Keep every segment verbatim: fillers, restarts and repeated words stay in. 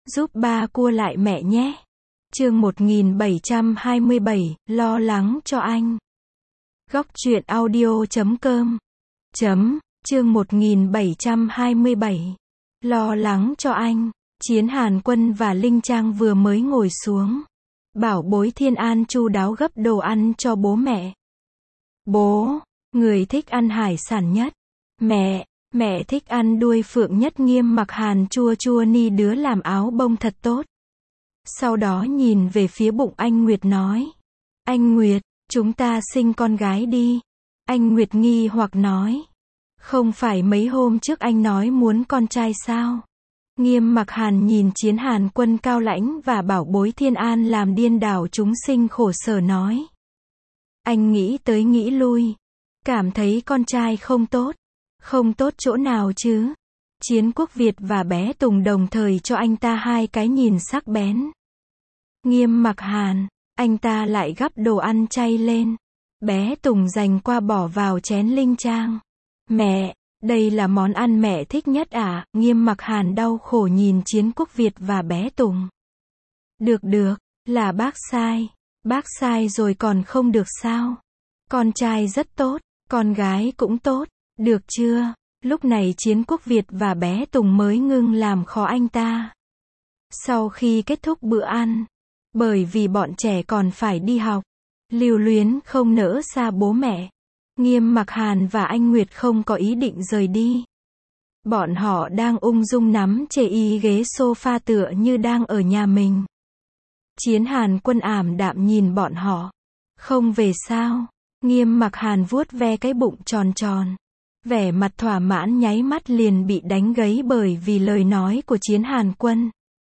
Giúp ba cua lại mẹ nhé. Chương một nghìn bảy trăm hai mươi bảy, lo lắng cho anh. Góc truyện audio chấm com. Chấm, chương một nghìn bảy trăm hai mươi bảy. Lo lắng cho anh. Chiến Hàn Quân và Linh Trang vừa mới ngồi xuống. Bảo bối Thiên An chu đáo gấp đồ ăn cho bố mẹ. Bố, người thích ăn hải sản nhất. Mẹ, mẹ thích ăn đuôi phượng nhất. Nghiêm Mặc Hàn chua chua ni đứa làm áo bông thật tốt. Sau đó nhìn về phía bụng anh Nguyệt nói. Anh Nguyệt, chúng ta sinh con gái đi. Anh Nguyệt nghi hoặc nói. Không phải mấy hôm trước anh nói muốn con trai sao? Nghiêm Mặc Hàn nhìn Chiến Hàn Quân cao lãnh và bảo bối Thiên An làm điên đảo chúng sinh khổ sở nói. Anh nghĩ tới nghĩ lui. Cảm thấy con trai không tốt. Không tốt chỗ nào chứ? Chiến Quốc Việt và bé Tùng đồng thời cho anh ta hai cái nhìn sắc bén. Nghiêm Mặc Hàn, anh ta lại gắp đồ ăn chay lên. Bé Tùng dành qua bỏ vào chén Linh Trang. Mẹ, đây là món ăn mẹ thích nhất à? Nghiêm Mặc Hàn đau khổ nhìn Chiến Quốc Việt và bé Tùng. Được được, là bác sai. Bác sai rồi còn không được sao? Con trai rất tốt, con gái cũng tốt, được chưa? Lúc này Chiến Quốc Việt và bé Tùng mới ngưng làm khó anh ta. Sau khi kết thúc bữa ăn, bởi vì bọn trẻ còn phải đi học, lưu luyến không nỡ xa bố mẹ, Nghiêm Mặc Hàn và anh Nguyệt không có ý định rời đi. Bọn họ đang ung dung nắm chê y ghế sofa tựa như đang ở nhà mình. Chiến Hàn Quân ảm đạm nhìn bọn họ. Không về sao? Nghiêm Mặc Hàn vuốt ve cái bụng tròn tròn. Vẻ mặt thỏa mãn nháy mắt liền bị đánh gãy bởi vì lời nói của Chiến Hàn Quân.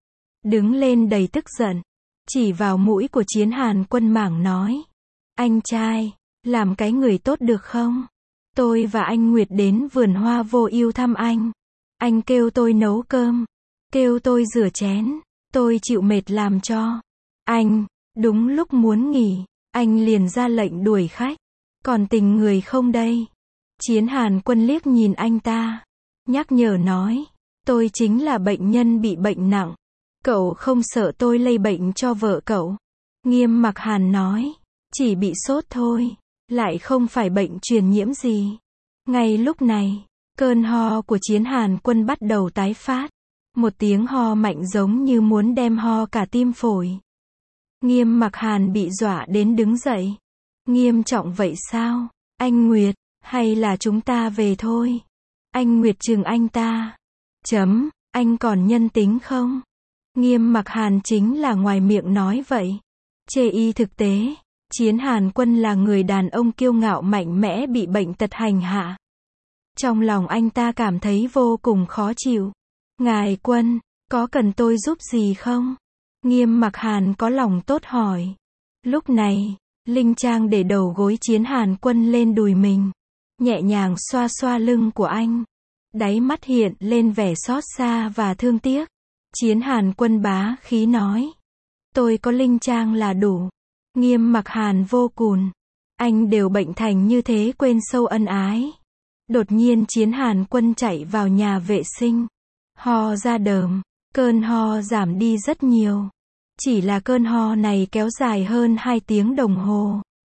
Đứng lên đầy tức giận, chỉ vào mũi của Chiến Hàn Quân mảng nói. Anh trai, làm cái người tốt được không? Tôi và anh Nguyệt đến vườn hoa vô ưu thăm anh. Anh kêu tôi nấu cơm, kêu tôi rửa chén, tôi chịu mệt làm cho. Anh, đúng lúc muốn nghỉ, anh liền ra lệnh đuổi khách. Còn tình người không đây? Chiến Hàn Quân liếc nhìn anh ta, nhắc nhở nói. Tôi chính là bệnh nhân bị bệnh nặng. Cậu không sợ tôi lây bệnh cho vợ cậu? Nghiêm Mặc Hàn nói. Chỉ bị sốt thôi, lại không phải bệnh truyền nhiễm gì. Ngay lúc này, cơn ho của Chiến Hàn Quân bắt đầu tái phát. Một tiếng ho mạnh giống như muốn đem ho cả tim phổi. Nghiêm Mặc Hàn bị dọa đến đứng dậy. Nghiêm trọng vậy sao? Anh Nguyệt, hay là chúng ta về thôi? Anh Nguyệt trừng anh ta. Chấm, anh còn nhân tính không? Nghiêm Mặc Hàn chính là ngoài miệng nói vậy. Chê y thực tế, Chiến Hàn Quân là người đàn ông kiêu ngạo mạnh mẽ bị bệnh tật hành hạ. Trong lòng anh ta cảm thấy vô cùng khó chịu. Ngài Quân, có cần tôi giúp gì không? Nghiêm Mặc Hàn có lòng tốt hỏi. Lúc này, Linh Trang để đầu gối Chiến Hàn Quân lên đùi mình, nhẹ nhàng xoa xoa lưng của anh. Đáy mắt hiện lên vẻ xót xa và thương tiếc. Chiến Hàn Quân bá khí nói. Tôi có Linh Trang là đủ. Nghiêm Mặc Hàn vô cùn. Anh đều bệnh thành như thế quên sâu ân ái. Đột nhiên Chiến Hàn Quân chạy vào nhà vệ sinh. Ho ra đờm. Cơn ho giảm đi rất nhiều. Chỉ là cơn ho này kéo dài hơn hai tiếng đồng hồ.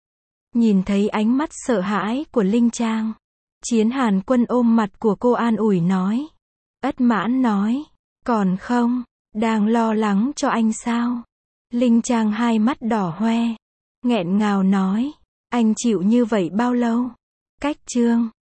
Nhìn thấy ánh mắt sợ hãi của Linh Trang, Chiến Hàn Quân ôm mặt của cô an ủi nói. Ất mãn nói. Còn không, đang lo lắng cho anh sao? Linh Trang hai mắt đỏ hoe, nghẹn ngào nói. Anh chịu như vậy bao lâu? Cách chương